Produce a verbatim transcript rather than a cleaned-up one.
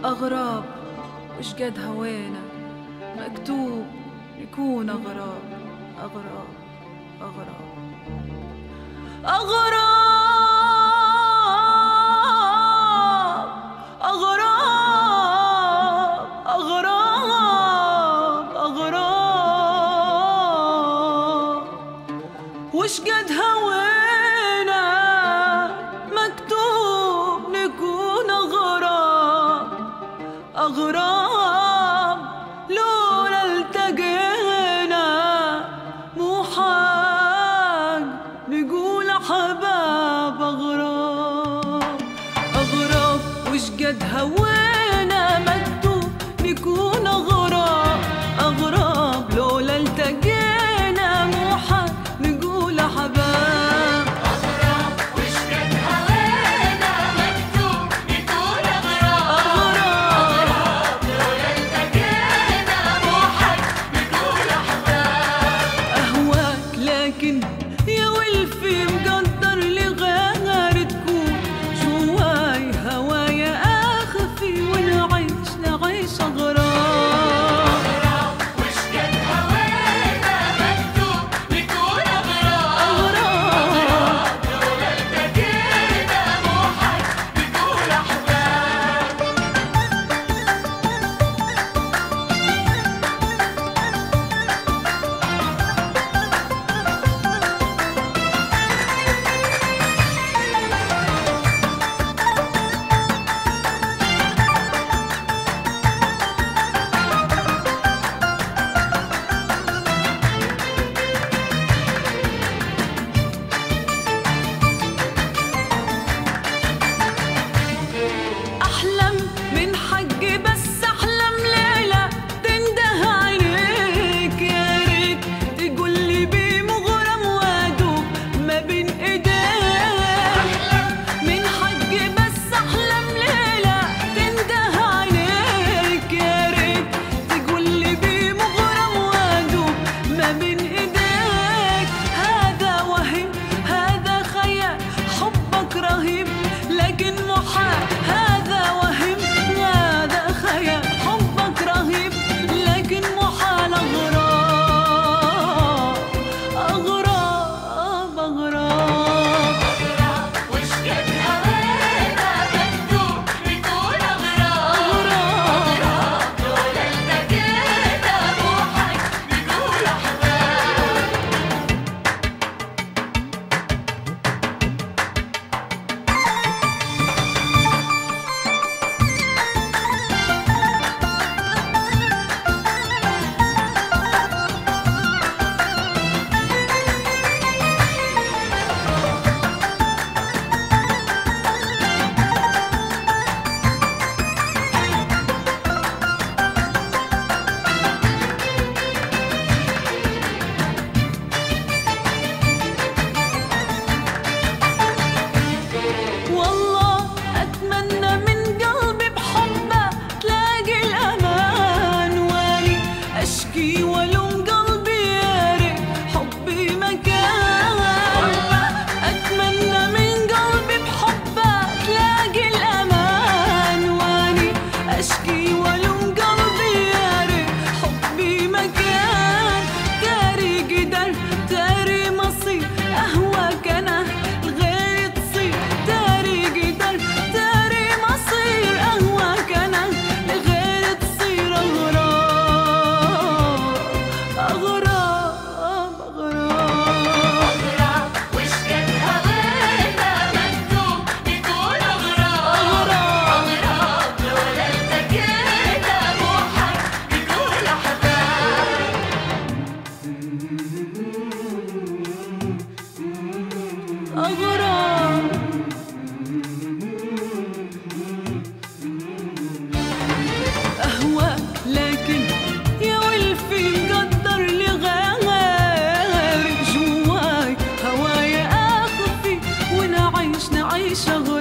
أغراب وش قد هوينا مكتوب نكون أغراب أغراب أغراب أغراب أغراب أغراب أغراب وش قد هوينا مكتوب نكون أغراب أغراب لولا التقينا مو حق نقول أحباب أغراب أغراب وش قد هوينا مكتوب نكون أغراب أغراب لولا التقينا مو حق نقول أحباب أغراب وش قد هوينا مكتوب نكون أغراب أغراب لولا التقينا مو حق نقول أحباب أهواك لكن يا ولفي مقدر لغير تكون جواي هوايا أخفي ونعيش نعيش أغراب أغراب وش قد هوينا مكتوب نكون أغراب أغراب لولا التقينا مو حق نقول أحباب أحلم من حقي بس أحلم ليلة تنده عينيك يا ريت تقولي بيه مغرم وأدوب ما بين إيديك من حقي بس أحلم ليلة تنده عينيك يا ريت تقولي بيه مغرم وأدوب ما بين إيديك هذا وهم هذا خيال حبك رهيب لكن محال هذا وهم هذا خيال حبك رهيب لكن محال أغراب أغراب أغراب أغراب وش قد هوينا مكتوب نكون أغراب أغراب لولا التقينا مو حق نقول أحباب والله أتمنى من قلبي بحبه تلاقي الأمان واني أشكي ولوم قلبي يا ريت حبي مكان أتمنى من قلبي بحبه تلاقي الأمان واني أشكي ولوم قلبي يا ريت حبي مكان داري قدر داري مصير أهواك أنا الغير تصير داري قدر داري مصير أهواك أنا الغير تصير أغراب أغراب أغراب أغراب وش قد هوينا مكتوب نكون أغراب أغراب لولا التقينا مو حق نقول أحباب أغراب أهواك لكن يا ولفي مقدر لغير جواي هوايا أخفي ونعيش نعيش أغراب